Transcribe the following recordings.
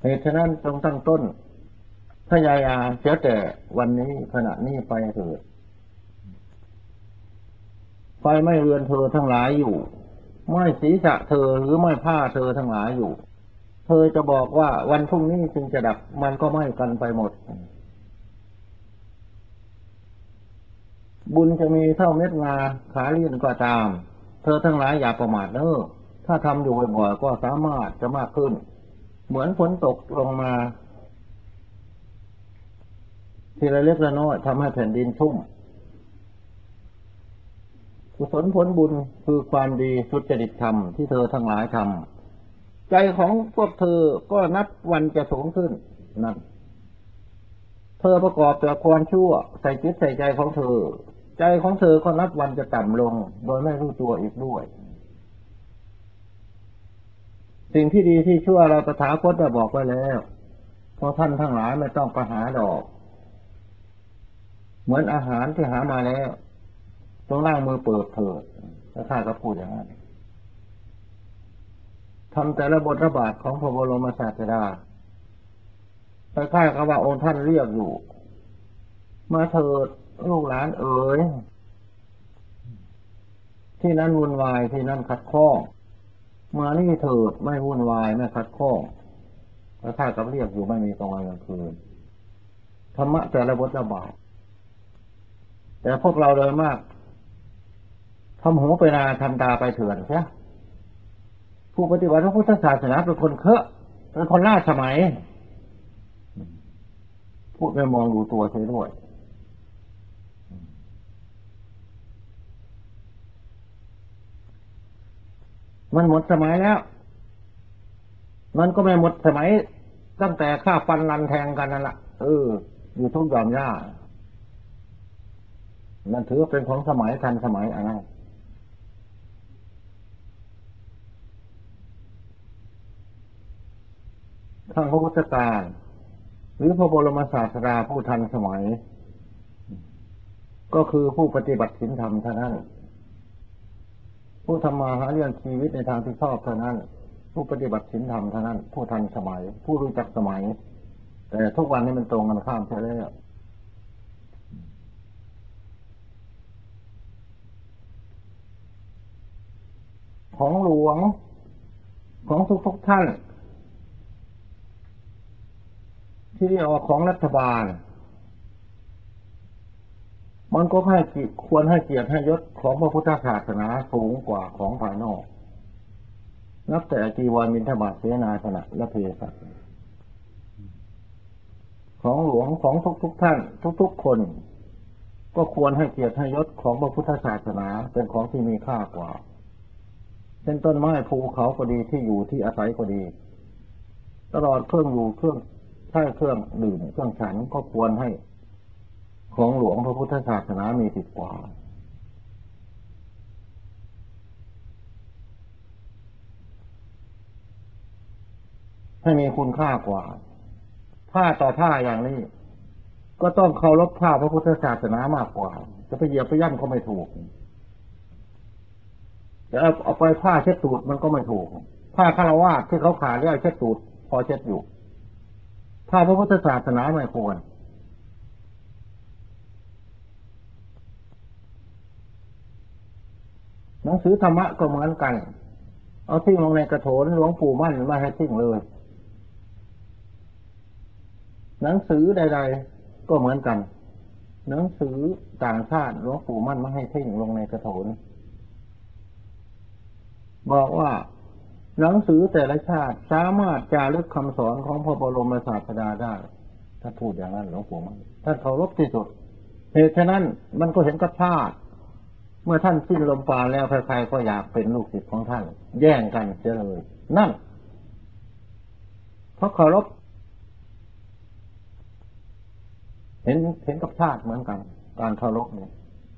เหตุฉะนั้นจงตั้งต้นพยายามเสียแต่วันนี้ขณะนี้ไปเถิดไฟไม่เรือนเธอทั้งหลายอยู่ไม่ศีรษะเธอหรือไม่ผ้าเธอทั้งหลายอยู่เธอจะบอกว่าวันพรุ่งนี้จึงจะดับมันก็ไม่กันไปหมดบุญจะมีเท่าเม็ดงาขาเลี่ยนก็ตามเธอทั้งหลายอย่าประมาทเนอะถ้าทำอยู่บ่อยๆก็สามารถจะมากขึ้นเหมือนฝนตกลงมาทีละเล็กละน้อยทำให้แผ่นดินชุ่มกุศลผลบุญคือความดีสุจริตธรรมที่เธอทั้งหลายทำใจของพวกเธอก็นับวันจะสูงขึ้นนั่นเธอประกอบแต่ความชั่วใส่จิตใส่ใจของเธอใจของเธอก็นับวันจะต่ำลงโดยไม่รู้ตัวอีกด้วยสิ่งที่ดีที่ชั่วเราตถาคตได้บอกไว้แล้วเพราะท่านทั้งหลายไม่ต้องไปหาดอกเหมือนอาหารที่หามาแล้วต้องล้างมือเปิดเถิดถ้าข้าก็พูดอย่างนั้นทำแต่ละบทระบาดของพระบรมศาสดาคล้ายๆกับว่าองค์ท่านเรียกอยู่มาเถิดลูกหลานเอ๋ยที่นั้นวุ่นวายที่นั่นขัดข้องมานี่เถิดไม่วุ่นวายไม่ขัดข้องคล้ายๆกับเรียกอยู่ไม่มีกลางวันกลางคืนธรรมะแต่ละบทระบาดแต่พวกเราโดยมากทำหูไปนาทำตาไปเถื่อนใช่ผู้ปฏิบัติพระพุทธศาสนาเป็นคนเคอะเป็นคนล่าสมัยพูดไม่มองดูตัวเสียด้วยมันหมดสมัยแล้วมันก็ไม่หมดสมัยตั้งแต่ฆ่าฟันรันแทงกันนั่นแหละอยู่ทุกหย่อมย่านั่นถือว่าเป็นของสมัยทันสมัยอะไรทั้งพระพุทธการหรือพระบรมศาสดาผู้ทันสมัยก็คือผู้ปฏิบัติศีลธรรมเท่านั้นผู้ทำมาหาเรื่องชีวิตในทางที่ชอบเท่านั้นผู้ปฏิบัติศีลธรรมเท่านั้นผู้ทันสมัยผู้รู้จักสมัยแต่ทุกวันนี้มันตรงกันข้ามไปแล้วของหลวงของทุกท่านที่ได้ออกของรัฐบาลมันก็ให้ควรให้เกียรติให้ยศของพระพุทธศาสนาสูงกว่าของภายนอกนับแต่จีวรบิณฑบาตเสนาสนะและเพศัชของหลวงของทุกท่านทุกคนก็ควรให้เกียรติให้ยศของพระพุทธศาสนาเป็นของที่มีค่ากว่าเช่นต้นไม้ภูเขาก็ดีที่อยู่ที่อาศัยก็ดีตลอดเครื่องอยู่เครื่องใช้เครื่องดื่มเครื่องฉันก็ควรให้ของหลวงพระพุทธศาสนามีติดกว่าให้มีคุณค่ากว่าผ้าต่อผ้าอย่างนี้ก็ต้องเคารพผ้าพระพุทธศาสนามากกว่าจะไปเหยียบไปย่ำก็ไม่ถูกแต่เอาไปผ้าเช็ดตูดมันก็ไม่ถูกผ้าฆราวาสที่เขาขาดเรียกเช็ดตูดพอเช็ดอยู่ผ้าพระพุทธศาสนาไม่ควรหนังสือธรรมะก็เหมือนกันเอาทิ้งลงในกระโถนหลวงปู่มั่นไม่ให้ทิ้งเลยหนังสือใดๆก็เหมือนกันหนังสือต่างชาติหลวงปู่มั่นไม่ให้ทิ้งลงในกระโถนบอกว่าหนังสือแต่ละชาติสามารถจารึกคำสอนของพระบรมศาสดาได้ถ้าพูดอย่างนั้นหลวงปู่มั่นท่านเคารพที่สุดเหตุฉะนั้นมันก็เห็นกับชาติเมื่อท่านสิ้นลมปราณแล้วใครๆก็อยากเป็นลูกศิษย์ของท่านแย่งกันเสียเลยนั่นเพราะเคารพเห็นกับชาติเหมือนกันการเคารพเนี่ย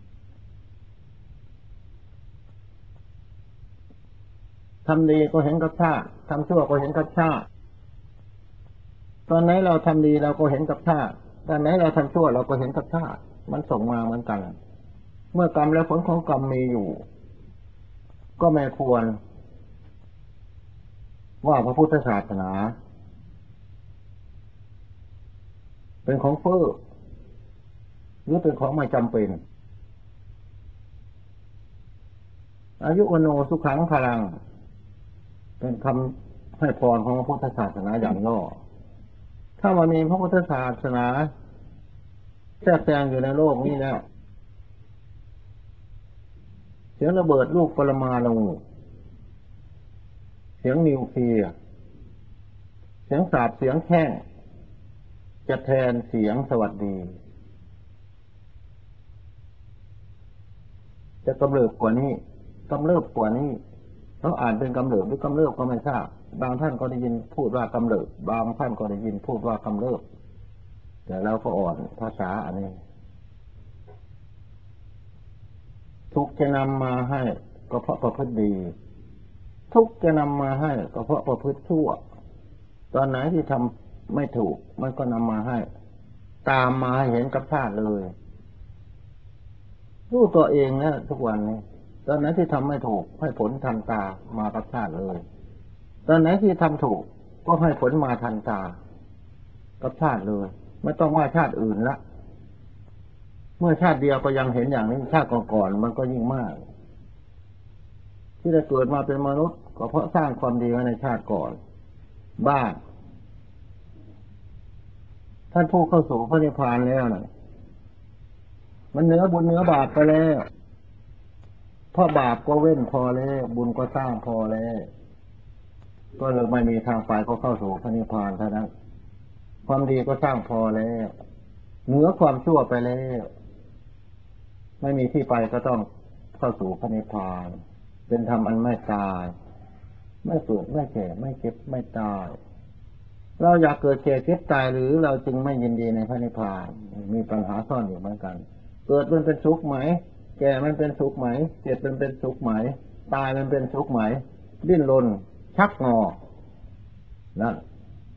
ทำดีก็เห็นกับชาติทำชั่วก็เห็นกับชาติตอนไหนเราทำดีเราก็เห็นกับชาติตอนไหนเราทำชั่วเราก็เห็นกับชาติมันส่งมาเหมือนกันเมื่อกรรมและผลของกรรมมีอยู่ก็ไม่ควรว่าพระพุทธศาสนาเป็นของเฟ้อหรือเป็นของไม่จำเป็นอายุวโนสุขังพลังเป็นคำให้พรของพระพุทธศาสนาอย่างย่อถ้ามันมีพระพุทธศาสนาแทรกแซงอยู่ในโลกนี้แล้วเสียงระเบิดลูกปรมาณูเสียงนิวเคลียร์เสียงสาบเสียงแข้งจะแทนเสียงสวัสดีจะกำเริบกว่านี้กำเริบกว่านี้เขาอ่านเป็นกำเริบหรือกำเริบก็ไม่ทราบบางท่านก็ได้ยินพูดว่ากำเริบบางท่านก็ได้ยินพูดว่ากำเริบแต่เราก็อ่อนภาษาอันนี้ทุกจะนำมาให้ก็เพราะประพฤติดีทุกจะนำมาให้ก็เพราะประพฤติชั่วตอนไหนที่ทำไม่ถูกมันก็นำมาให้ตามมาให้เห็นกับชาติเลยรู้ตัวเองนะทุกวันนี้ตอนไหนที่ทำไม่ถูกให้ผลทันตามากับชาติเลยตอนไหนที่ทำถูกก็ให้ผลมาทันตากับชาติเลยไม่ต้องว่าชาติอื่นละเมื่อชาติเดียวก็ยังเห็นอย่างนี้ชาติก่อนๆมันก็ยิ่งมากที่ได้เกิดมาเป็นมนุษย์ก็เพราะสร้างความดีไว้ในชาติก่อนบ้างท่านผู้เข้าสู่พระนิพพานแล้วนะมันเหนือบุญเหนือบาปไปแล้วเพราะบาปก็เว้นพอแล้วบุญก็สร้างพอแล้วก็เลยไม่มีทางไปก็เข้าสู่พระนิพพานเท่านั้นความดีก็สร้างพอแล้วเหนือความชั่วไปแล้วไม่มีที่ไปก็ต้องเข้าสู่พระนิพพานเป็นธรรมอันไม่ตายไม่เกิดไม่แก่ไม่เจ็บไม่ตายเราอยากเกิดแก่เจ็บตายหรือเราจึงไม่ยินดีในพระนิพพานมีปัญหาซ่อนอยู่เหมือนกันเกิดมันเป็นสุขไหมแก่มันเป็นสุขไหมเจ็บมันเป็นสุขไหมตายมันเป็นสุขไหมดิ้นรนชักงอนั่น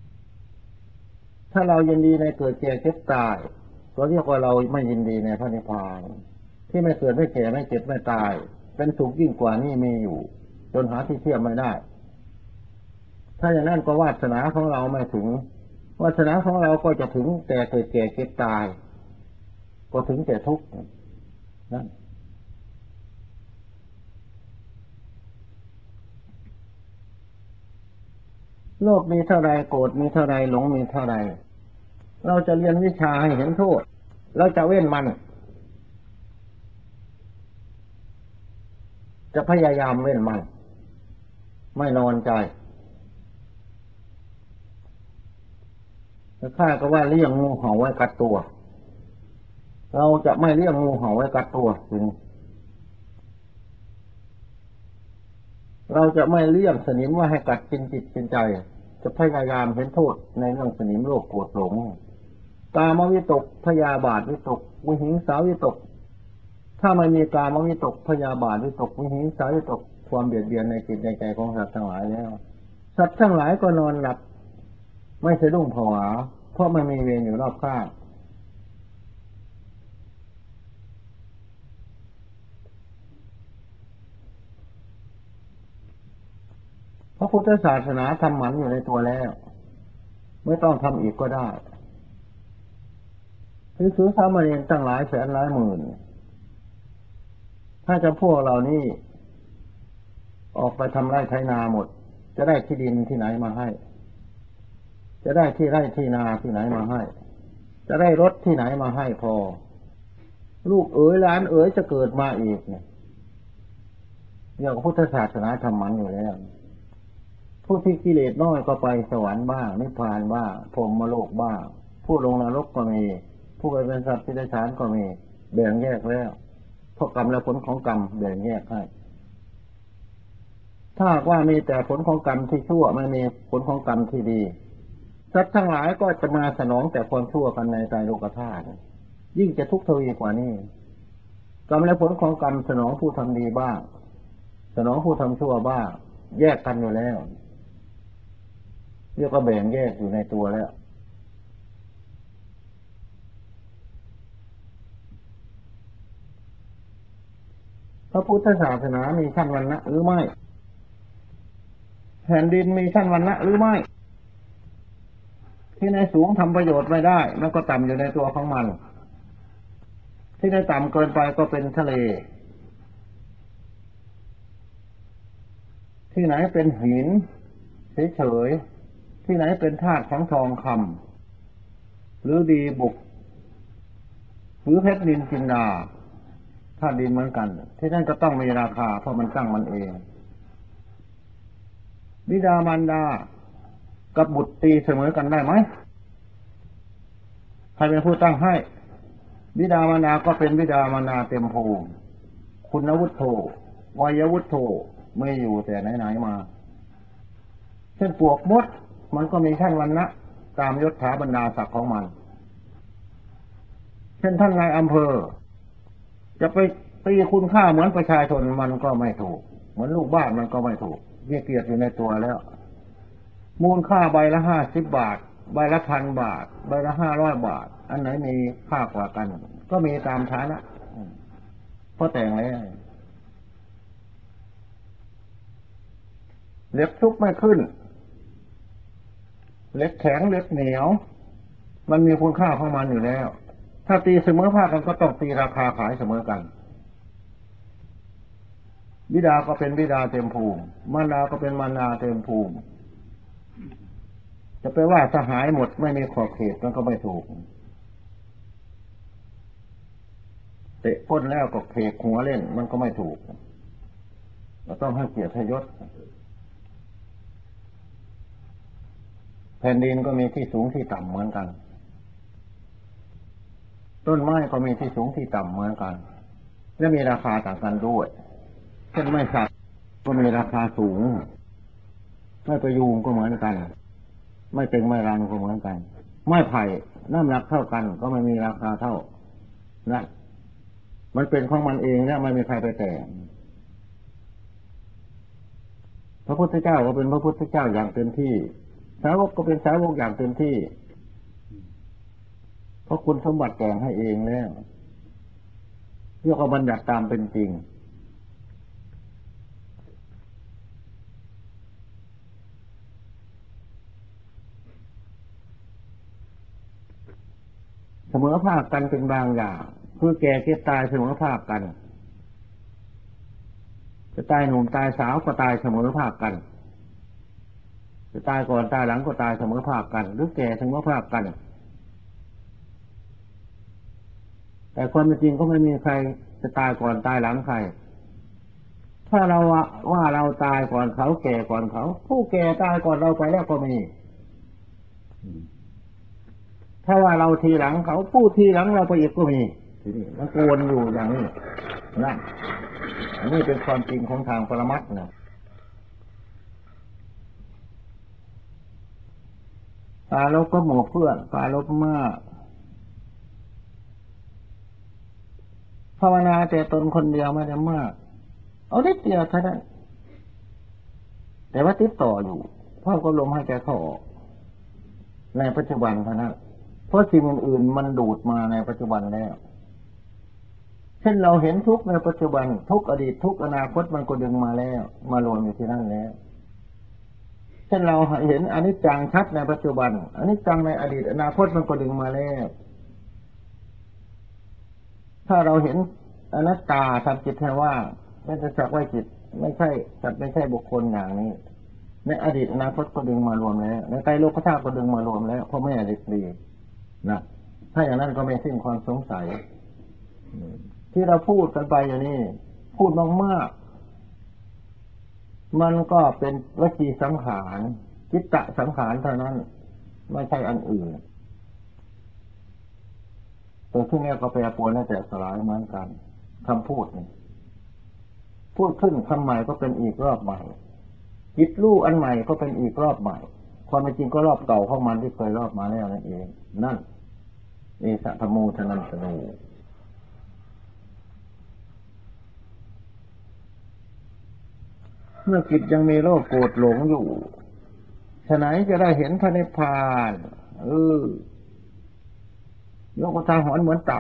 ถ้าเรายินดีในเกิดแก่เจ็บตายก็เรียกว่าเราไม่ยินดีในพระนิพพานที่ไม่เกิดไม่แก่ไม่เจ็บไม่ตายเป็นสุขยิ่งกว่านี้มีอยู่จนหาที่เทียบไม่ได้ถ้าอย่างนั้นก็วาสนาของเราไม่ถึงวาสนาของเราก็จะถึงแต่เกิดแก่เจ็บตายก็ถึงแต่ทุกข์นั่นโลภมีเท่าไรโกรธมีเท่าไรหลงมีเท่าไรเราจะเรียนวิชาให้เห็นโทษเราจะเว้นมันจะพยายามเว้นมันไม่นอนใจข้าก็ว่าเลี้ยงงูเห่าไว้กัดตัวเราจะไม่เลี้ยงงูเห่าไว้กัดตัวถึงเราจะไม่เลี้ยงสนิมไว้ให้กัดกินจิตกินใจจะพยายามเห็นโทษในเรื่องสนิมโลภโกรธหลงกามวิตกพยาบาทวิตกวิหิงสาวิตกถ้าไม่มีกามวิตกพยาบาทวิตกวิหิงสาวิตกความเบียดเบียนในจิตในใจของสัตว์ทั้งหลายแล้วสัตว์ทั้งหลายก็นอนหลับไม่สะดุ้งผวาเพราะมันมีเวรอยู่รอบข้างพระพุทธศาสนาทำหมันอยู่ในตัวแล้วไม่ต้องทำอีกก็ได้คือสามเณรตั้งหลายแสนหลายหมื่นถ้าจะพวกเรานี่ออกไปทำไร่ไถนาหมดจะได้ที่ดินที่ไหนมาให้จะได้ที่ไร่ที่นาที่ไหนมาให้จะได้รถที่ไหนมาให้พอลูกเอ๋ยหลานเอ๋ยจะเกิดมาอีกเนี่ยเรื่องพุทธศาสนาทำหมันอยู่แล้วผู้ที่กิเลสน้อยก็ไปสวรรค์บ้างนิพพานบ้างพรหมโลกบ้างผู้ลงนรกก็มีผู้ไปเป็นสัตว์ที่ได้ฌานก็มีแบ่งแยกแล้วเพราะกรรมและผลของกรรมแบ่งแยกให้ถ้าว่ามีแต่ผลของกรรมที่ชั่วไม่มีผลของกรรมที่ดีสัตว์ทั้งหลายก็จะมาสนองแต่ความชั่วกันในใจโลกธาตุยิ่งจะทุกข์ทวีกว่านี้กรรมและผลของกรรมสนองผู้ทำดีบ้างสนองผู้ทำชั่วบ้างแยกกันอยู่แล้วเรียกว่าแบ่งแยกอยู่ในตัวแล้วพระพุทธศาสนามีชั้นวรรณะหรือไม่แผ่นดินมีชั้นวรรณะหรือไม่ที่ไหนสูงทำประโยชน์ไม่ได้มันก็ต่ำอยู่ในตัวของมันที่ไหนต่ำเกินไปก็เป็นทะเลที่ไหนเป็นหินเฉยๆที่ไหนเป็นธาตุของทองคำหรือดีบุกหรือเพชรนินจินดาธาตุดินเหมือนกันที่นั่นก็ต้องมีราคาเพราะมันตั้งมันเองบิดามารดากับบุตรตีเสมอกันได้ไหมใครเป็นผู้ตั้งให้บิดามารดาก็เป็นบิดามารดาเต็มภูมิคุณวุฒโธวัยวุฒโธไม่อยู่แต่ไหนๆมาเช่นปวกมดมันก็มีชั้นวรรณะตามยศถาบรรดาศักดิ์ของมันเช่นท่านนายอำเภอจะไปตีคุณค่าเหมือนประชาชนมันก็ไม่ถูกเหมือนลูกบ้านมันก็ไม่ถูกมีเกียรติอยู่ในตัวแล้วมูลค่าใบละ50 บาทใบละ1,000 บาทใบละ500 บาทอันไหนมีค่ากว่ากันก็มีตามฐานะเพราะแต่งแล้วเล็บซุกไม่ขึ้นเล็กแข็งเล็กเหนียวมันมีคุณค่าของมันอยู่แล้วถ้าตีเสมอภาคกันก็ต้องตีราคาขายเสมอกันบิดาก็เป็นบิดาเต็มภูมิมารดาก็เป็นมารดาเต็มภูมิจะไปว่าสหายหมดไม่มีขอบเขตมันก็ไม่ถูกเตะก้นแล้วก็เคกหัวเล่นมันก็ไม่ถูกเราต้องให้เกียรติให้ยศแผ่นดินก็มีที่สูงที่ต่ำเหมือนกันต้นไม้ก็มีที่สูงที่ต่ำเหมือนกันและมีราคาต่างกันด้วยเช่นไม้สักก็มีราคาสูงไม้ประยูงก็เหมือนกันไม้เต็งไม้รังก็เหมือนกันไม้ไผ่น้ำหนักเท่ากันก็ไม่มีราคาเท่านั้นมันเป็นของมันเองเนี่ยไม่มีใครไปแต่งพระพุทธเจ้าก็เป็นพระพุทธเจ้าอย่างเต็มที่สาวกก็เป็นสาวกอย่างเต็มที่เพราะคุณสมบัติแต่งให้เองแล้วเรียกว่าบัญญัติตามเป็นจริงเสมอภาคกันเป็นบางอย่างคือแก่เก็บตายเสมอภาคกันจะตายหนุ่มตายสาวก็ตายเสมอภาคกันจะตายก่อนตายหลังก็ตายเสมอภาคกันหรือแก่เสมอภาคกันแต่ความเป็นจริงก็ไม่มีใครจะตายก่อนตายหลังใครถ้าเราว่าเราตายก่อนเขาแก่ก่อนเขาผู้แก่ตายก่อนเราไปแล้วก็มีถ้าว่าเราทีหลังเขาผู้ทีหลังเราไปอีกก็มีทีนี้มันโกนอยู่อย่างนี้นั่นอันนี้เป็นความจริงของทางปรมัตถ์นะตาลบก็หมู่เพื่อนตาลบมากภาวนาแต่ตนคนเดียวไม่ได้มากเอาได้เดียวเท่านั้นแต่ว่าติดต่ออยู่เพราะก็ลมให้แกเข้าออกในปัจจุบันเท่านั้นเพราะสิ่งอื่นๆมันดูดมาในปัจจุบันแล้วเช่นเราเห็นทุกข์ในปัจจุบันทุกข์อดีตทุกข์อนาคตมันก็ดึงมาแล้วมารวมอยู่ที่นั่นแล้วเช่นเราเห็นอนิจจังชัดในปัจจุบันอนิจจังในอดีตอนาคตมันก็ดึงมาแล้วถ้าเราเห็นอนัตตาทำจิตให้ว่างไม่จะสักไว้จิตไม่ใช่สัตว์ไม่ใช่บุคคลอย่างนี้ในอดีตอนาคตก็ดึงมารวมแล้วในไตรโลกธาตุก็ดึงมารวมแล้วเพราะไม่อดีตดีนะถ้าอย่างนั้นก็ไม่สิ้นความสงสัยที่เราพูดกันไปอย่างนี้พูดมากๆมันก็เป็นวจีสังขารจิตตสังขารเท่านั้นไม่ใช่อันอื่นตัวที่นี้ก็แปรปรวนและแตกสลายเหมือนกันคำพูดนี่พูดขึ้นคำใหม่ก็เป็นอีกรอบใหม่จิตรู้อันใหม่ก็เป็นอีกรอบใหม่ความเป็นจริงก็รอบเก่าของมันที่เคยรอบมาแล้วนั่นเองนั่นเอสะธโมทนันตโนเมื่อจิตยังมีโลภโกรธหลงอยู่ฉะไหนจะได้เห็นพระนิพพานยกทาหอนเหมือนเต่า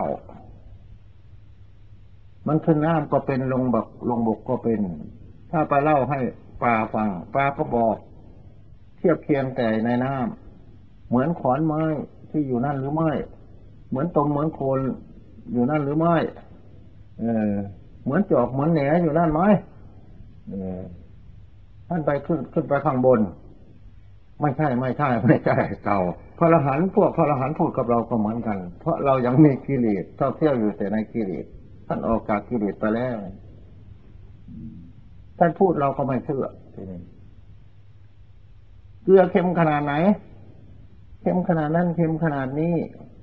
มันขึ้นน้ำก็เป็นลงบกก็เป็นถ้าไปเล่าให้ปลาฟังปลาก็บอกเทียบเคียงแต่ในน้เหมือนขอนไม้ที่อยู่นั่นหรือไม่เหมือนตมเหมือนโคนอยู่นั่นหรือไม่เออเหมือนจอกเหมือนแหนอยู่นั่นไหมเออท่านไปขึ้นไปข้างบนไม่ใช่เก่าพระอรหันต์พวกพระอรหันต์พูดกับเราก็เหมือนกันเพราะเรายังมีกิเลสเที่ยวอยู่แต่ในกิเลสท่านออกจากกิเลสไปแล้วท่านพูดเราก็ไม่เชื่อทีนี้เกลือเค็มขนาดไหนเค็มขนาดนั้นเค็มขนาดนี้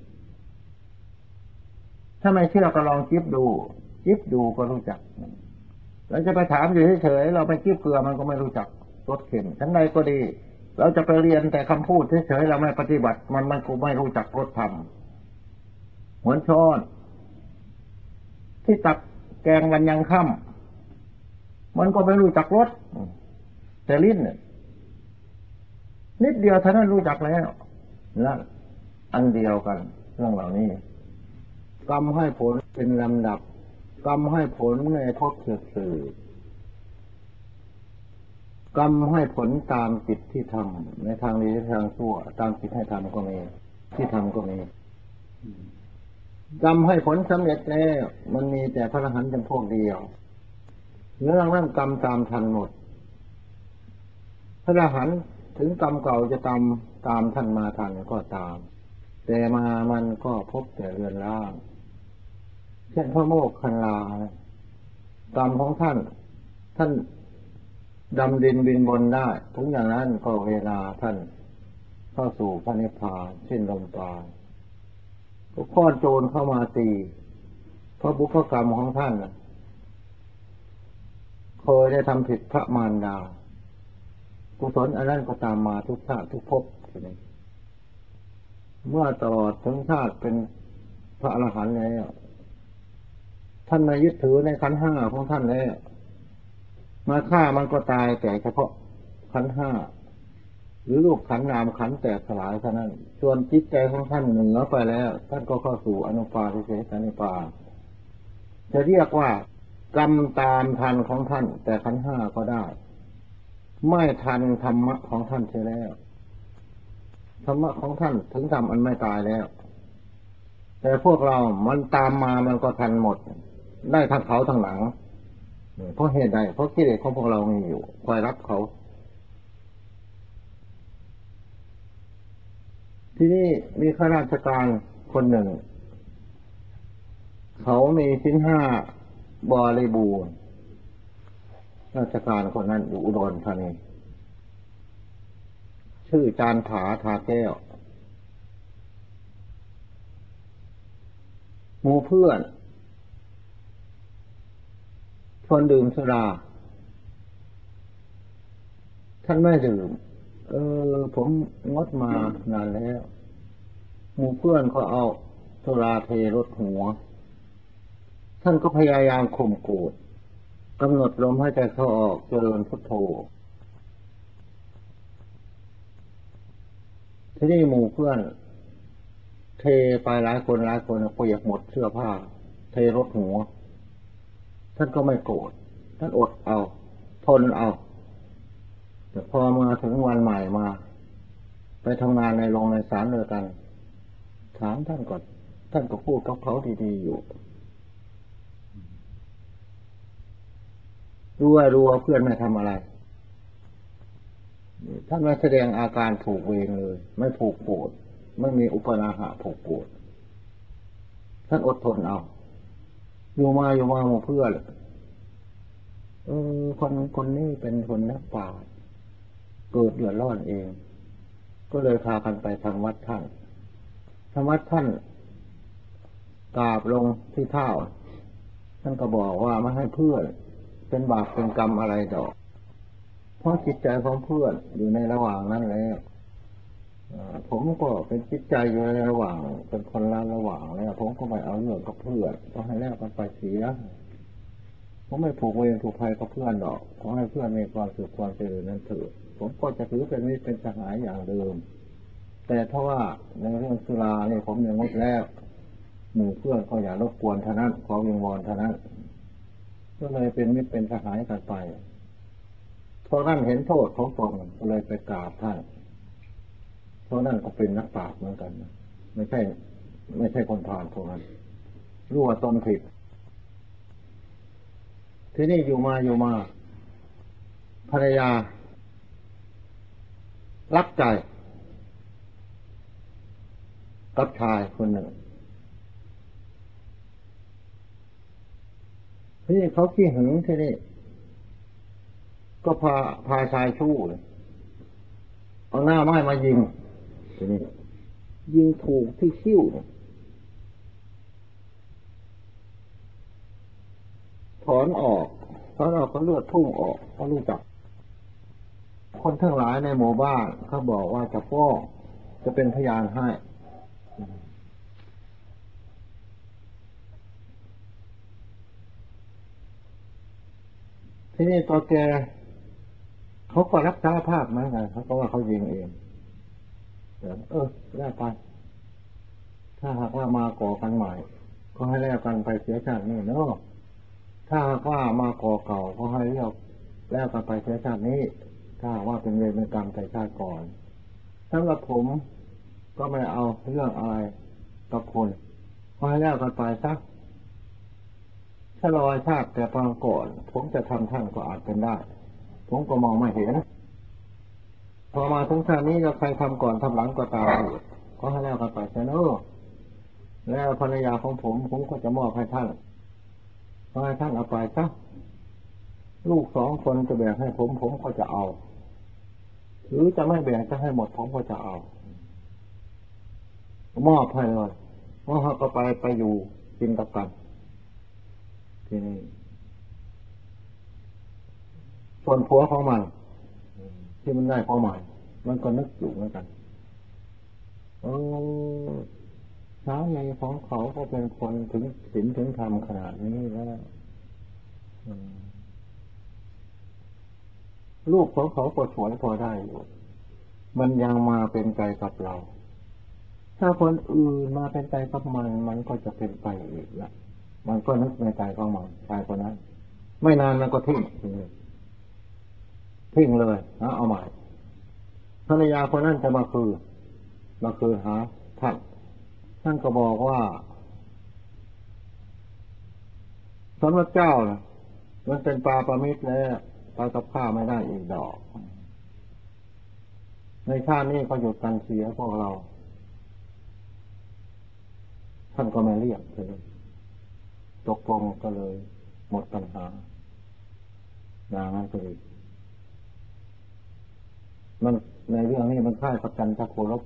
ถ้าไม่เชื่อก็ลองจิ๊บดูก็รู้จักเราจะไปถามอยู่เฉยๆเราไปจิ๊บเกลือมันก็ไม่รู้จักรสเค็มชั้นใดก็ดีเราจะไปเรียนแต่คำพูดเฉยๆเราไม่ปฏิบัติมันก็ไม่รู้จักรสธรรมเหมือนช้อนที่ตักแกงวันยังค่ำมันก็ไม่รู้จักรสแต่ลิ้นเนี่ยนิดเดียวเท่านั้นรู้จักแล้วนั่นอันเดียวกันเรื่องเหล่านี้กรรมให้ผลเป็นลำดับกรรมให้ผลในภพสื่อกรรมให้ผลตามจิตที่ทำในทางดีในทางชั่วตามจิตให้ทำก็มีที่ทำก็มีกรรมให้ผลสำเร็จแล้วมันมีแต่พระอรหันต์จำพวกเดียวเรื่องนั้นกรรมตามทันหมดพระอรหันต์ถึงกรรมเก่าจะตามท่านมาทันก็ตามแต่มามันก็พบแต่เรือนร่างเช่นพระโมคคัลลากรรมของท่านดำดินบินบนได้ถึงอย่างนั้นก็เวลาท่านเข้าสู่พระนิพพานเช่นลมปราณก็ข้อโจรเข้ามาตีเพราะบุพกรรมของท่านเคยได้ทำผิดพระมารดากุศลอันนั้นก็ตามมาทุกชาติทุกภพเมื่อตลอดถึงชาติเป็นพระอรหันต์แล้วท่านไม่ยึดถือในขันธ์ห้าของท่านแล้วมาฆ่ามันก็ตายแต่เฉพาะขันธ์ห้าหรือรูปขันธ์นามขันธ์แตกสลายเท่านั้นส่วนจิตใจของท่านเหนือไปแล้วท่านก็เข้าสู่อนุปาทิเสสนิพพานจะเรียกว่ากรรมตามทันของท่านแต่ขันธ์ห้าก็ได้ไม่ทันธรรมะของท่านเสียแล้วธรรมะของท่านถึงทำอันไม่ตายแล้วแต่พวกเรามันตามมามันก็ทันหมดได้ทั้งเขาทั้งหลังเพราะเหตุใดเพราะกิเลสของพวกเรามีอยู่คอยรับเขาที่นี่มีข้าราชการคนหนึ่งเขามีศีลห้าบริบูรณ์ราชการคนนั้นอยู่อุดรธานีชื่อจานถาทาแก้วหมู่เพื่อนชวนดื่มสุราท่านไม่ดื่มผมงดมานานแล้วหมู่เพื่อนก็เอาสุราเทรถหัวท่านก็พยายามข่มโกรธกำหนดลมให้ใจเข้าออกเจริญพุทโธที่นี่หมู่เพื่อนเทไปหลายคนเปียกหมดเสื้อผ้าเทรถหัวท่านก็ไม่โกรธท่านอดเอาทนเอาแต่พอมาถึงวันใหม่มาไปทำงานในโรงในศาลเดียวกันถามท่านก่อนท่านก็พูดกับเขาดีๆอยู่รู้ว่าเพื่อนไม่ทำอะไรท่านไม่แสดงอาการผูกเวรเลยไม่ผูกโกรธไม่มีอุปนาหะผูกโกรธท่านอดทนเอาอยู่มาหมู่เพื่อนคนนี้เป็นคนนักปราชญ์เกิดเดือดร้อนเองก็เลยพากันไปทำวัดท่านทำวัดท่านกราบลงที่เท้าท่านก็บอกว่าไม่ให้เพื่อนเป็นบาปเป็นกรรมอะไรดอกเพราะจิตใจของเพื่อนอยู่ในระหว่างนั้นแล้วผมก็เป็นจิตใจอยู่ในระหว่างเป็นคนละระหว่างแล้วผมก็ไม่เอาเรื่องกับเพื่อนก็ให้แลกกันไปเสียผมไม่ผูกเวรผูกภัยกับเพื่อนดอกขอให้เพื่อนมีความสุขความเจริญนั้นเถิดผมก็จะถือเป็นมิตรเป็นสหายอย่างเดิมแต่ถ้าว่าในเรื่องสุราเนี่ยผมยังงดแล้วหมู่เพื่อนก็อย่ารบกวนเท่านั้นขอวิงวอนเท่านั้นก็เลยเป็นมิตรเป็นสหายกันไปเพราะท่านเห็นโทษของตนก็เลยไปกราบท่านเพราะนั่นก็เป็นนักปราชญ์เหมือนกันนะไม่ใช่คนพาลพวกนั้นรู้ว่าตนผิดที่นี่อยู่มาภรรยารักใจกับชายคนหนึ่งที่นี่เขาขี้หึงที่นี่ก็พาชายชู้เลยเอาหน้าไม้มายิงทีนี้ยิงถูกที่คิ้วเนี่ยถอนออกก็เลือดพุ่งออกเขารู้จักคนทั้งหลายในหมู่บ้านเขาบอกว่าจะฟ้องจะเป็นพยานให้ที่นี่ตัวแกเขาก็รับสารภาพเหมือนกันเขาก็ว่าเขายิงเองได้ไปถ้าหากว่ามาก่อกันใหม่ก็ให้แล้วกันไปเสียชาตินี้เนาะถ้าหากว่ามาก่อเก่าก็ให้แล้วกันไปเสียชาตินี้ถ้าว่าเป็นเวรเป็นกรรมแต่ชาติก่อนสำหรับผมก็ไม่เอาเรื่องอะไรกับคนก็ให้แล้วกันไปซะถ้ารอชาติแต่ปางก่อนผมจะทำท่านก็อาจเป็นได้ผมก็มองไม่เห็นพอมาถึงชาตินี้เราใครทำก่อนทำหลังก็ตามก็ให้แล้วกันไปซะเนอะแล้วภรรยาของผมก็จะมอบให้ท่านให้ท่านเอาไปซะลูก2 คนจะแบ่งให้ผมก็จะเอาหรือจะไม่แบ่งจะให้หมดผมก็จะเอามอบให้เลยเพราะเขาก็ไปอยู่กินกับกันทีนี้ส่วนผัวของมันที่มันได้ของใหม่มันก็นึกอยู่เหมือนกันเออสามีของเขาก็เป็นคนถึงศีลถึงธรรมขนาดนี้แล้วลูกของเขาก็สวยพอได้อยู่มันยังมาเป็นใจกับเราถ้าคนอื่นมาเป็นใจกับมันก็จะเป็นไปอีกละมันก็นึกในใจของมันชายคนนั้นไม่นานมันก็ทิ้งเลยนะเอาใหม่ภรรยาคนนั้นจะมาหาท่านก็บอกว่าสำหรับเจ้านะมันเป็นปลาประมิตรแล้วปลากับข้าไม่ได้อีกดอกในชาตินี้เขาหยุดกันเสียพวกเราท่านก็ไม่เรียกเลยตกลงก็เลยหมดปัญหาอย่างนั้นก็ดีมันในเรื่องนี้มันคล้ายกับกันทักโคลบ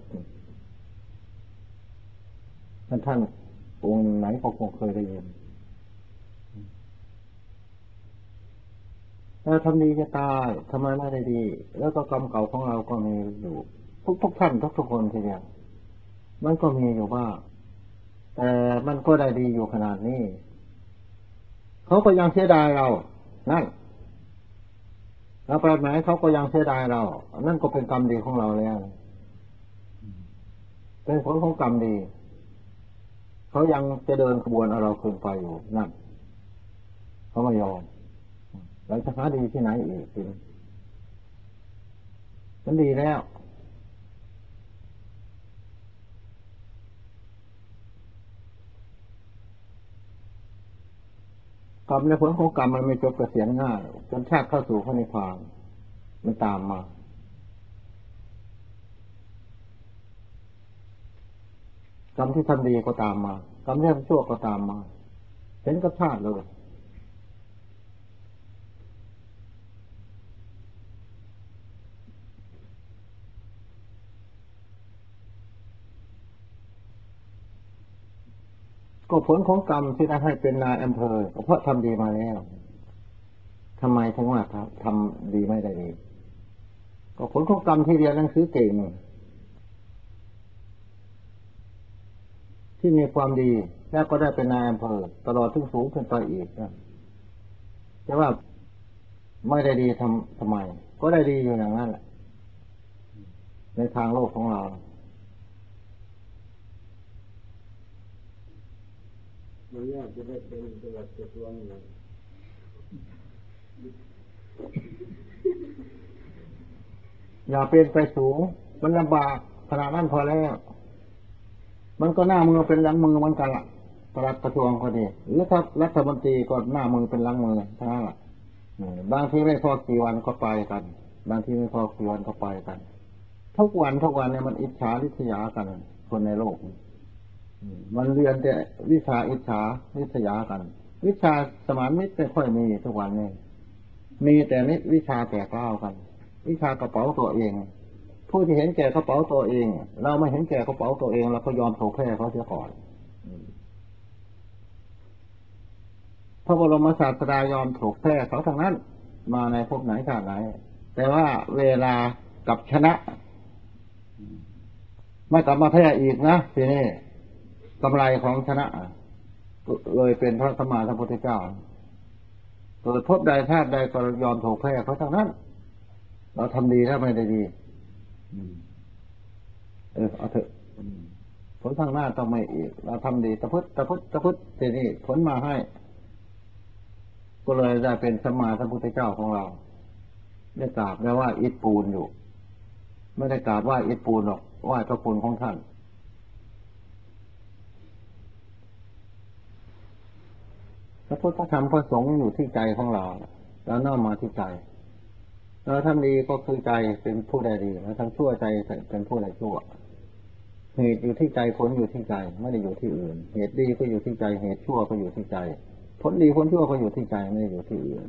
ท่านองค์ไหนก็คงเคยได้ยินถ้าทำดีจะตายทำไมไม่ได้ดีแล้วก็กรรมเก่าของเราก็มีอยู่ทุกท่านทุกคนทีเดียวมันก็มีอยู่บ้างแต่มันก็ได้ดีอยู่ขนาดนี้เขาก็ยังเสียดายเรานั่นเราไปไหนเขาก็ยังเสียดายเรานั่นก็เป็นกรรมดีของเราแล้วเป็นผลของกรรมดีเขายังจะเดินขบวนเอาเราคืนไปอยู่นั่นเขาไม่ยอมเราจะหาดีที่ไหนอีกทีมันดีแล้วกรรมและผลของกรรมมันไม่จบเกษียณง่ายจนชาติเข้าสู่พระนิพพานมันตามมากรรมที่ทำดีก็ตามมากรรมที่ทำชั่วก็ตามมาเห็นกับชาติเลยก็ผลของกรรมที่ได้ให้เป็นนายอำเภอเพราะทำดีมาแล้วทำไมถึงว่าทำดีไม่ได้ดีก็ผลของกรรมที่เรียนหนังสือเก่งที่มีความดีแล้วก็ได้เป็นนายอำเภอตลอดถึงสูงขึ้นไปอีกนะแต่ว่าไม่ได้ดีทำไมก็ได้ดีอยู่อย่างนั้นแหละในทางโลกของเรามันยากจะได้เป็นตัวตัวนึงอย่าเป็นไปสูงมันลำบากขณะนั้นพอแล้วมันก็หน้ามือเป็นหลังมือเหมือนกันล่ะปลัดกระทรวงก็ดีหรือถ้ารัฐมนตรีก็หน้ามือเป็นหลังมือทั้งนั้นล่ะบางทีไม่พอกี่วันก็ไปกันบางทีไม่พอกี่วันก็ไปกันทุกวันเนี่ยมันอิจฉาริษยากันคนในโลกมันเรียนแต่วิชาอิจฉาริษยากันวิชาสมานมิตรไม่ค่อยมีทุกวันนี้มีแต่นิวิชาแก่กล้าวกันวิชากระเป๋าตัวเองผู้ที่เห็นแก่กระเป๋าตัวเองเราไม่เห็นแก่กระเป๋าตัวเองเราก็ยอมถูกแพ้เขาเสียก่อนพระบรมศาสดายอมถูกแพ้เขาทั้งนั้นมาในภพไหนชาติไหนแต่ว่าเวลากับชนะไม่กลับมาแพ้อีกนะทีนี้กำไรของชนะเลยเป็นพระสัมมาสัมพุทธเจ้าเกิดพบใดชาติใดก็ยอมถูกแพ้เขาทั้งนั้นเราทำดีถ้าไม่ได้ดีเอาเถอะผลทางหน้าต้องไม่อีกเราทำดีตะพุทธทีนี้ผลมาให้ก็เลยได้เป็นสัมมาสัมพุทธเจ้าของเราได้กราบได้ว่าอิฐปูนอยู่ไม่ได้กราบว่าอิฐปูนหรอกว่าพระคุณของท่านพระพุทธธรรมพระสงฆ์อยู่ที่ใจของเราแล้วน้อมมาที่ใจเราทำดีก็คือใจเป็นผู้ใดดีแล้วทำชั่วใจเป็นผู้ใดชั่วเหตุอยู่ที่ใจผลอยู่ที่ใจไม่ได้อยู่ที่อื่นเหตุดีก็อยู่ที่ใจเหตุชั่วก็อยู่ที่ใจผลดีผลชั่วก็อยู่ที่ใจไม่ได้อยู่ที่อื่น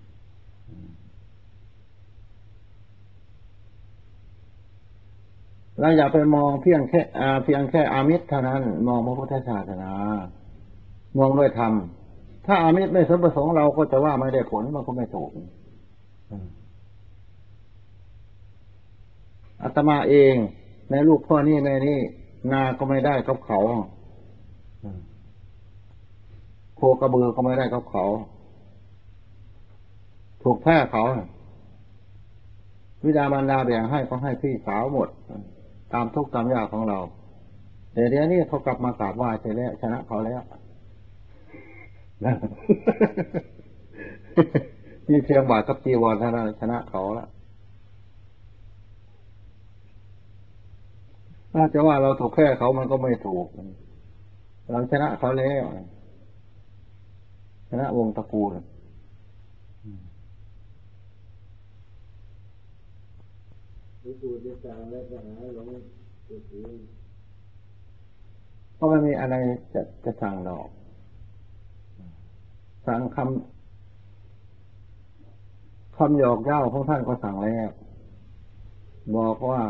เราอย่าไปมองเพียงแค่อามิตรเท่านั้นมองพระพุทธศาสนามองด้วยธรรมถ้าอามิตรไม่สมประสงค์เราก็จะว่าไม่ได้ผลมันก็ไม่ถูกอาตมาเองในลูกพ่อนี่แม่นี่นาก็ไม่ได้กับเขาโคกระบือก็ไม่ได้กับเขาถูกแพ้เขาวิดามารดาแบ่งให้ก็ให้พี่สาวหมดตามทุกตามยากของเราแต่เดี๋ยวนี้เขากลับมากราบไหว้เสร็จแล้วชนะเขาแล้วนี่เพียงบาทกับจีวรเท่านั้นชนะเขาแล้วถ้าจะว่าเราถูกแพ้เขามันก็ไม่ถูกเราชนะเขาแล้วชนะวงตระกูลก็ไม่มีอะไรจะสั่งดอกสั่งคำหยอกเย้าของท่านก็สั่งแล้วบอกว่า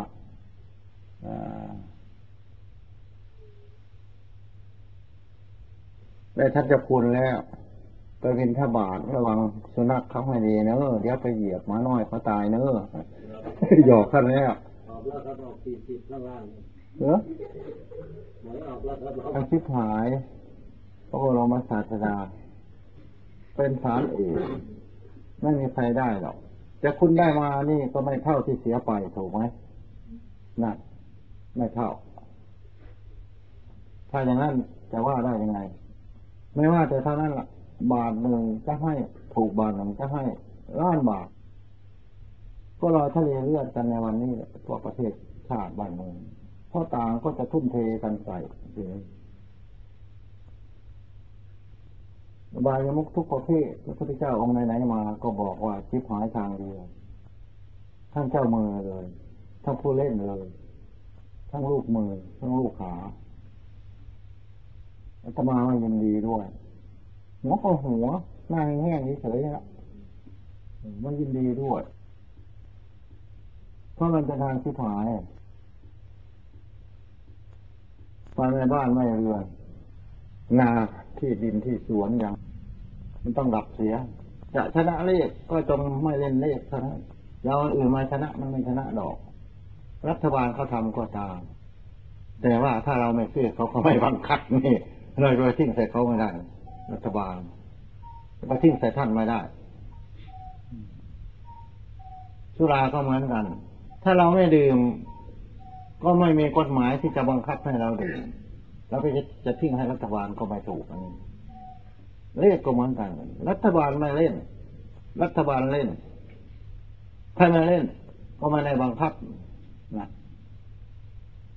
ได้ทัศคุณแล้วไปบิณฑบาตระวังสุนัขเขาให้ดีเนอะเดี๋ยวไปเหยียบหมาน้อยเขาตายเนอะหยอกท่านแล้วออกแล้วครับออก40ข้างล่างเหรอหวยออกแล้วครับอาชิบหายพระบรมศาสดาเป็นศาลเอกไม่มีใครได้หรอกแต่คุณได้มานี่ก็ไม่เท่าที่เสียไปถูกไหมนั่นไม่เท่าถ้าอย่างนั้นจะว่าได้ยังไงไม่ว่าแต่เท่านั้นล่ะบาทหนึ่งจะให้ถูกบาทหนึ่งจะให้ล้านบาทก็รอทะเลเลือดกันในวันนี้ทั่วประเทศชาติบ้านเมืองเพราะต่างก็จะทุ่มเทกันใส่บายมุกทุกประเภทพระพุทธเจ้าองค์ไหนๆมาก็บอกว่าชิบหายทางเดียวทั้งเจ้ามือเลยทั้งผู้เล่นเลยทั้งลูกมือทั้งลูกขาอาตมาไม่ยินดีด้วยหัวก็หัวหน้าแห้งๆเฉยๆนะมันยินดีด้วยเพราะมันเป็นทางชิบหายไปในบ้านไม่เรือนนาที่ดินที่สวนอย่างมันต้องดับเสียจะชนะเลขก็จงไม่เล่นเลขเท่านั้นเราอื่นมาชนะมันไม่ชนะดอกรัฐบาลเขาทำก็ตามแต่ว่าถ้าเราไม่ซื้อเขาก็ไม่บังคับนี่เลยโดยทิ้งใส่เขาไม่ได้รัฐบาลก็ทิ้งใส่ท่านไม่ได้สุราก็เหมือนกันถ้าเราไม่ดื่มก็ไม่มีกฎหมายที่จะบังคับให้เราดื่มแล้วจะทิ้งให้รัฐบาลก็ไม่ถูกอันนี้เลขก็เหมือนกันรัฐบาลไม่เล่นรัฐบาลเล่นถ้าไม่เล่นก็ไม่ได้บังคับนะ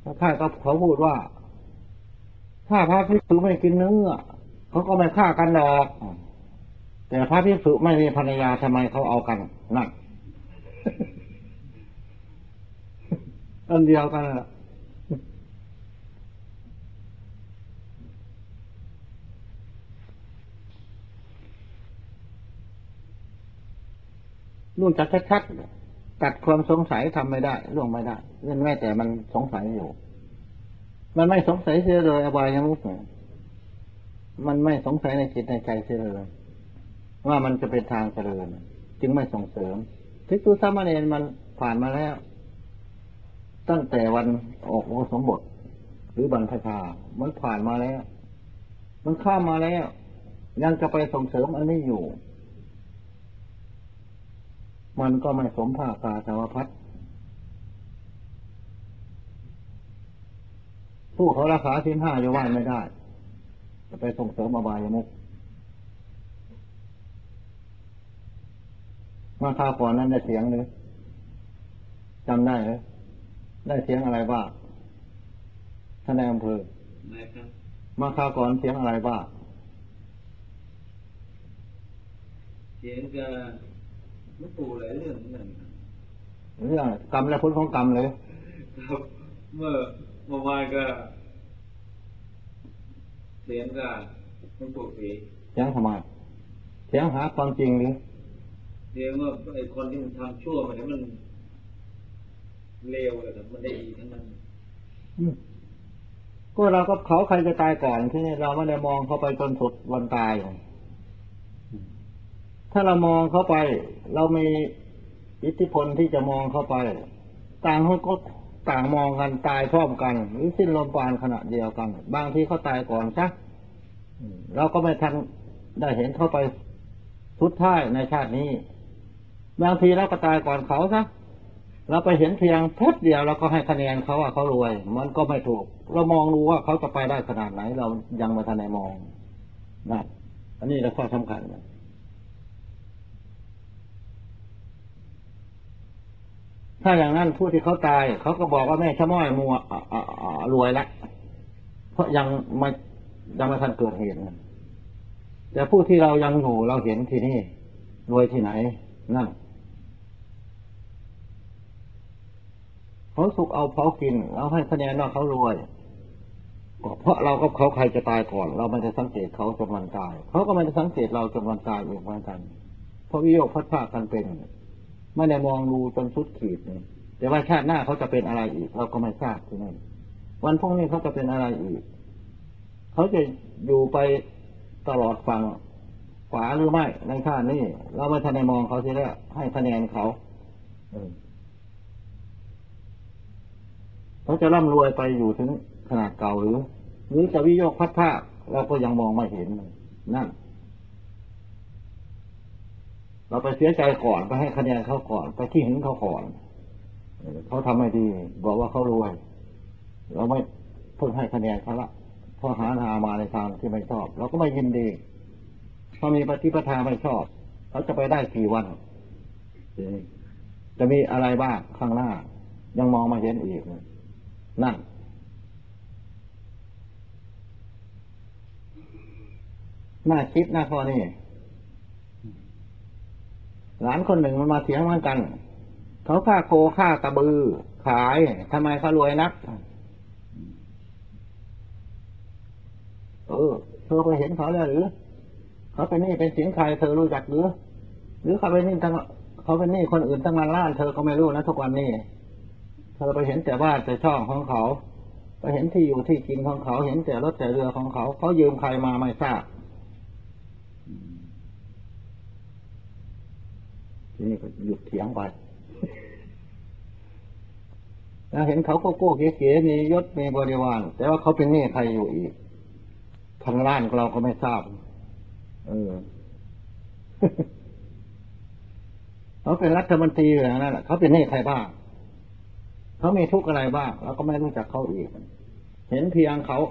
ถ้าก็เขาพูดว่าถ้าพระภิกษุไม่กินเนื้อเขาก็ไม่ฆ่ากันดอกแต่พระภิกษุไม่มีภรรยาทำไมเขาเอากันนั่นอันเดียวกันแหละรู้จักชัดๆตัดความสงสัยทำไม่ได้ล่วงไม่ได้เรื่องแม้แต่มันสงสัยอยู่มันไม่สงสัยเสียเลยอบายมุขมันไม่สงสัยในจิตในใจเสียเลยว่ามันจะเป็นทางเจริญจึงไม่ส่งเสริมภิกษุสามเณรมันผ่านมาแล้วตั้งแต่วันออกอุปสมบทหรือบรรพชามันผ่านมาแล้วมันข้ามมาแล้วยังจะไปส่งเสริมอันนี้อยู่มันก็ไม่สมภาคกาสาวพัดผู้เขารักษาศีลห้าอยู่ว่านไม่ได้จะไปส่งเสริมอบายมุขมาคราวก่อนนั้นได้เสียงเลยจำได้เลยได้เสียงอะไรบ้างท่านนายอำเภอมาคราวก่อนเสียงอะไรบ้างเสียงจะไม่ปูหลายเรื่องเหมือนกันเรื่องกรรมและผลของกรรมเลยครับเมื่อวานก็เสียงก็มันปวดผีเสียงทำไมเสียงหาความจริงหรือเสียงว่าไอ้คนที่มันทำชั่วมันเลวเลยครับมันได้ดีทั้งนั้นก็เราก็เขาใครจะตายก่อนที่นี่เราไม่ได้มองเขาไปจนสุดวันตายถ้าเรามองเขาไปเรามีอิทธิพลที่จะมองเข้าไปต่างคนก็ต่างมองกันตายพร้อมกันหรือสิ้นลมปราณขณะเดียวกันบางทีเขาตายก่อนซะเราก็ไม่ทันได้เห็นเข้าไปสุดท้ายในชาตินี้บางทีเราก็ตายก่อนเขาซะเราไปเห็นเพียงแป๊บเดียวเราก็ให้คะแนนเขาว่าเขารวยมันก็ไม่ถูกเรามองดูว่าเขาจะไปได้ขนาดไหนเรายังไม่ทันได้มองนั่นอันนี้เราข้อสำคัญถ้าอย่างนั้นผู้ที่เขาตายเขาก็บอกว่าแม่ชะม้อยมัวรวยแล้วเพราะยังไม่ทันเกิดเหตุแต่ผู้ที่เรายังอยู่เราเห็นที่นี่รวยที่ไหนนั่นเขาสุกเอาเขากินเราให้คะแนนว่าเขารวยเพราะเรากับเขาใครจะตายก่อนเราไม่ได้สังเกตเขาจนวันตายเขาก็ไม่ได้สังเกตเราจนวันตายอีกเหมือนกันเพราะวิโยคพัดพากันเป็นไม่ได้มองดูจนสุดขีดนี่แต่ว่าชาติหน้าเขาจะเป็นอะไรอีกเราก็ไม่ทราบที่นั่นวันพรุ่งนี้เขาจะเป็นอะไรอีกเขาจะอยู่ไปตลอดฝั่งขวาหรือไม่ในชาตินี้เราไม่ทันได้มองเขาทีแรกให้คะแนนเขาเขาจะร่ำรวยไปอยู่ถึงขนาดเก่าหรือจะวิโยคพัดผ้าเราก็ยังมองไม่เห็นนั่นเราไปเสียใจก่อนไปให้คะแนนเขาก่อนไปขี้หึงเขาก่อนเขาทำไม่ดีบอกว่าเขารวยเราไม่เพิ่งให้คะแนนเขาละพอหามาในทางที่ไม่ชอบเราก็ไม่ยินดีเขามีปฏิปทาไม่ชอบเขาจะไปได้กี่วันจะมีอะไรบ้างข้างหน้ายังมองมาเห็นอีกนั่นน่าคิดนะข้อนี้หลานคนหนึ่งมันมาเถียงเหมือนกันเขาฆ่าโคฆ่ากระบือขายทำไมเขารวยนักเธอไปเห็นเขาแล้วหรือเขาเป็นนี่เป็นสินใครเธอรู้จักหรือเขาเป็นนี่ทั้งเขาเป็นนี่คนอื่นตั้งล้านเธอก็ไม่รู้นะทุกวันนี้เธอไปเห็นแต่บ้านแต่ช่องของเขาไปเห็นที่อยู่ที่กินของเขาเห็นแต่รถแต่เรือของเขาเขายืมใครมาไม่ทราบทีนี้ก็หยุดเถียงไปแล้วเห็นเขาโก้เก๋ๆมียศมีบริวารแต่ว่าเขาเป็นนี่ใครอยู่อีกพันล้านเราก็ไม่ทราบเขาเป็นรัฐมนตรีอย่างนั้นแหละเขาเป็นนี่ใครบ้างเขามีทุกข์อะไรบ้างเราก็ไม่รู้จักเขาอีกเห็นเพียงเขา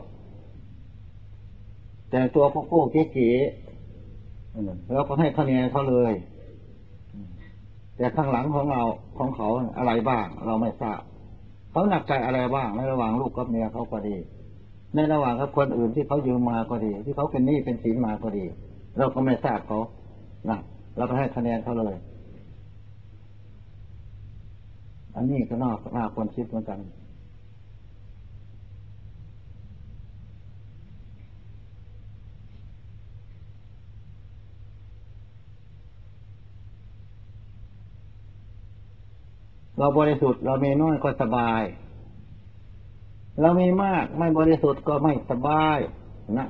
แต่ตัวโก้เก๋ๆเราก็ให้คะแนนเขาเลยแต่ข้างหลังของเราของเขาอะไรบ้างเราไม่ทราบเขาหนักใจอะไรบ้างในระหว่างลูกกับเมียเขาก็ดีในระหว่างกับคนอื่นที่เขายืมมาก็ดีที่เขาเป็นหนี้เป็นสินมาก็ดีเราก็ไม่ทราบเขานะเราไปให้คะแนนเขาเลยอันนี้ก็น่าควรคิดเหมือนกันเราบริสุทธิ์เรามีน้อยก็สบายเรามีมากไม่บริสุทธิ์ก็ไม่สบายนะ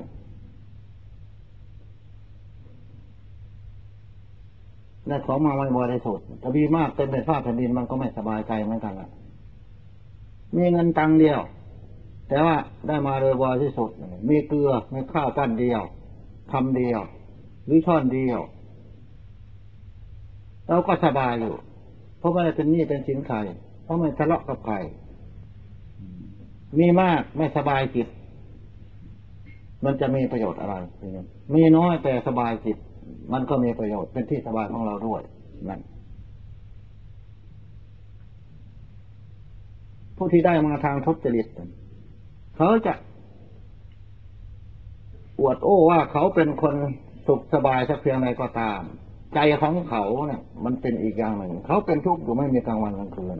ได้ของมาไม่บริสุทธิ์ถ้ามีมากเต็มเป็นฟ้าแผ่นดินมันก็ไม่สบายใจเหมือนกันล่ะมีเงินตังเดียวแต่ว่าได้มาโดยบริสุทธิ์มีเกลือมีข้าวปั้นเดียวคำเดียวหรือช้อนเดียวเราก็สบายอยู่เพราะไม่ได้เป็นหนี้เป็นสินใครเพราะไม่ทะเลาะกับใครมีมากไม่สบายจิตมันจะมีประโยชน์อะไรมีน้อยแต่สบายจิตมันก็มีประโยชน์เป็นที่สบายของเราด้วยนั่นผู้ที่ได้มาทางทุจริตเขาจะอวดโอ้ว่าเขาเป็นคนสุขสบายสักเพียงใดก็ตามใจของเขาเนี่ยมันเป็นอีกอย่างหนึ่งเขาเป็นทุกข์อยู่ไม่มีกลางวันกลางคืน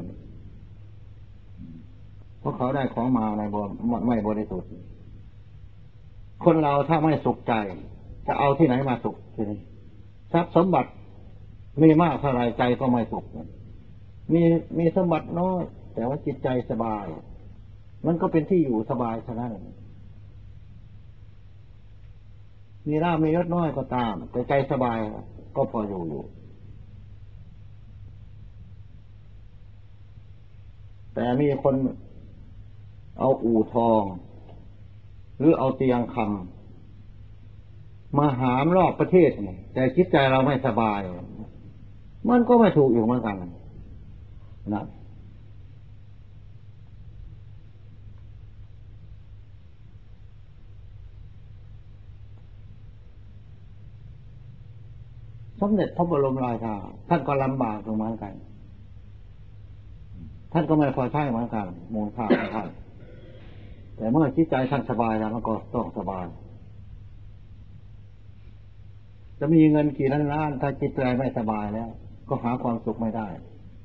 เพราะเขาได้ของมาในไม่บริสุทธิ์คนเราถ้าไม่สุขใจจะเอาที่ไหนมาสุขทีนี้ทรัพย์สมบัติมีมากเท่าไรใจก็ไม่สุขมีสมบัติน้อยแต่ว่าจิตใจสบายมันก็เป็นที่อยู่สบายเท่านั้นมีลาภมียศน้อยก็ตามแต่ใจสบายก็พออยู่แต่มีคนเอาอู่ทองหรือเอาเตียงคำมาหามรอบประเทศนี่แต่จิตใจเราไม่สบายมันก็ไม่ถูกอยู่เหมือนกันนะสมเด็จพระบรมราชาท่านก็ลำบากเหมือนกันท่านก็ไม่พอใช้เหมือนกันมูลค่าของท่านแต่เมื่อจิตใจท่านสบายแล้วมันก็ต้องสบายจะมีเงินกี่ล้านล้านถ้าจิตใจไม่สบายแล้วก็หาความสุขไม่ได้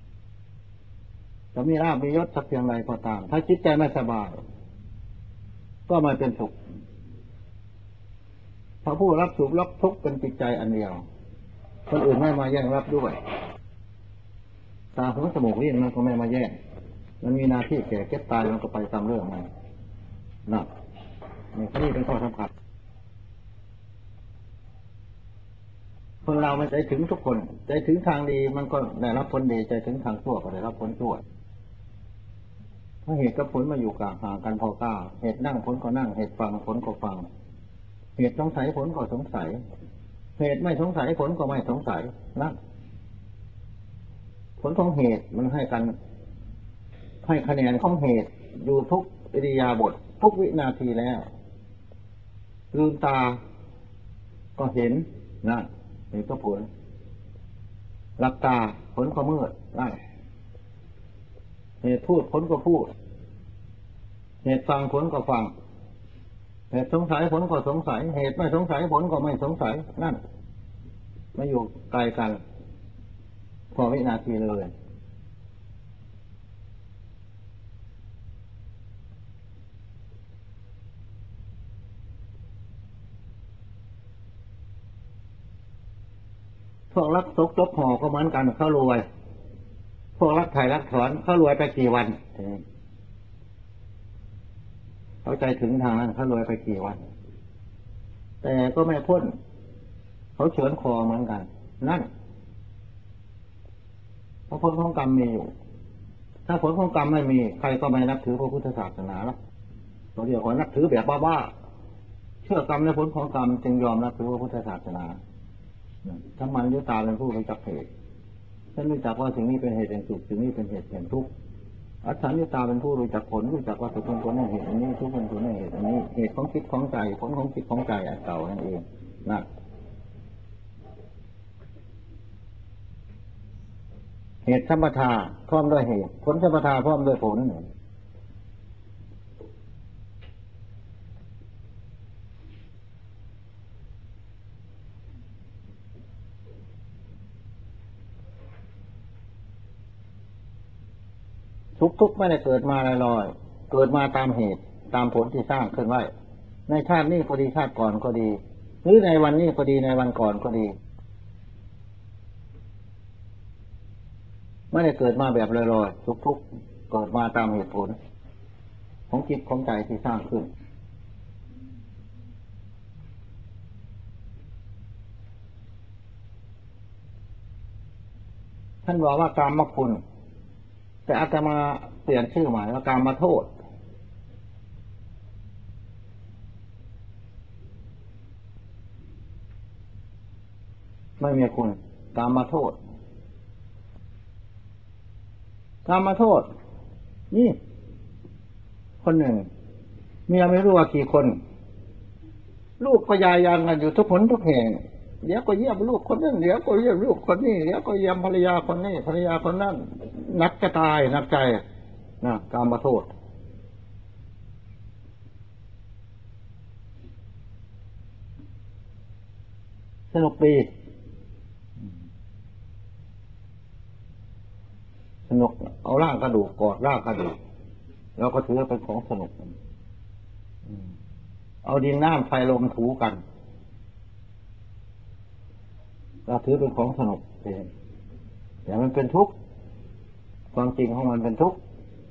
จะมีลาภมียศสักเพียงไรก็ตามถ้าจิตใจไม่สบายก็ไม่เป็นสุขเพราะผู้รับสุขรับทุกข์เป็นจิตใจอันเดียวคนอื่นไม่มาแย่งรับด้วยตาหูจมูกลิ้นมันก็ไม่มาแย่งมันมีหน้าที่แก่เก็บตายมันก็ไปตามเรื่องมันนั่นนี่เป็นข้อสำคัญคนเราไม่ใจถึงทุกคนใจถึงทางดีมันก็ได้รับผลดีใจถึงทางชั่วก็ได้รับผลชั่วเพราะเหตุกับผลมาอยู่กลางห่างกันพอก้าเหตุนั่งผลก็นั่งเหตุฟังผลก็ฟังเหตุสงสัยผลก็สงสัยเหตุไม่สงสัยผลก็ไม่สงสัยนั่นผลของเหตุมันให้กันให้คะแนนของเหตุอยู่ทุกอิริยาบถทุกวินาทีแล้วลืมตาก็เห็นนั่นเห็นก็ผลหลับตาผลก็มืดนั่นเหตุพูดผลก็พูดเหตุฟังผลก็ฟังเหตุสงสัยผลก็สงสัยเหตุไม่สงสัยผลก็ไม่สงสัยนั่นไม่อยู่ไกลกันพอวินาทีเลยพวกรักซกจกห่อก็เหมือนกันเขารวยพวกรักไถ่รักถอนเขารวยไปกี่วันเขาใจถึงทางนั้นเขารวยไปกี่วันแต่ก็ไม่พ้นเขาเฉือนคอเหมือนกันนั่นเพราะผลของกรรมมีอยู่ถ้าผลของกรรมไม่มีใครก็ไม่นับถือพระพุทธศาสนาแล้วเราเรียกว่านับถือแบบบ้าๆเชื่อกรรมในผลของกรรมจึงยอมนับถือพระพุทธศาสนาถ้ามันยุตาเป็นผู้รู้จักเหตุฉันรู้จักว่าสิ่งนี้เป็นเหตุแห่งสุขสิ่งนี้เป็นเหตุแห่งทุกข์อัฏฐานิตาเป็นผู้รู้จักผลรู้จักว่าสุขเป็นผลในเหตุอันนี้ทุกข์เป็นผลในเหตุอันนี้เหตุของคิดของใจผลของคิดของใจอันเก่านั่นเองนะเหตุสัมปทาพร้อมด้วยเหตุผลสัมปทาพร้อมด้วยผลทุกข์ไม่ได้เกิดมาลอยๆเกิดมาตามเหตุตามผลที่สร้างขึ้นไว้ในชาตินี้ก็ดีชาติก่อนก็ดีหรือในวันนี้ก็ดีในวันก่อนก็ดีไม่ได้เกิดมาแบบลอยๆทุกข์เกิดมาตามเหตุผลของจิตของใจที่สร้างขึ้นท่านบอกว่ากามคุณแต่อาตมาเปลี่ยนชื่อใหม่ว่ากามโทษไม่มีคุณกามโทษกามโทษนี่คนหนึ่งเมียไม่รู้ว่ากี่คนลูกก็ยายานกันอยู่ทุกคนทุกแห่งเดี๋ยวก็เยี่ยมลูกคนนั้นเดี๋ยวก็เยี่ยมลูกคนนี้เดี๋ยวก็เยี่ยมภรรยาคนนี้ภรรยาคนนั้นนักจะตายนักใจนะกามโทษสนุกดีสนุกเอาร่างกระดูกกอดร่างกระดูกแล้วก็ถือเป็นของสนุกเอาดินน้ำไฟลมถูกันเราถือเป็นของสนุกเองแต่มันเป็นทุกข์ความจริงของมันเป็นทุกข์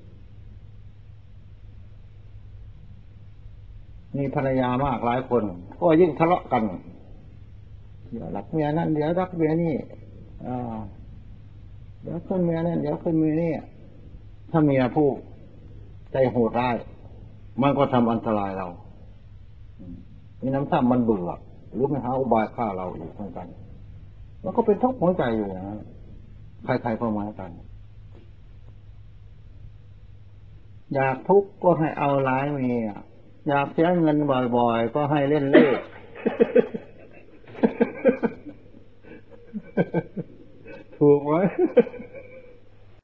มีภรรยามากหลายคนก็ยิ่งทะเลาะกันเดี๋ยวรักเมียนั่นเดี๋ยวรักเมียนี่เดี๋ยวขึ้นเมียนั่นเดี๋ยวขึ้นเมียนี่ถ้าเมียผู้ใจโหดร้ายมันก็ทำอันตรายเรามีน้ำซ้ำมันเบื่อหรือไม่หาอุบายฆ่าเราอีกเหมือนกันมันก็เป็นทุกข์หัวใจอยู่นะใครๆก็เหมือนกันอยากทุกข์ก็ให้เอาหลายเมียอยากเสียเงินบ่อยๆก็ให้เล่นเล่ห์ถูกไหม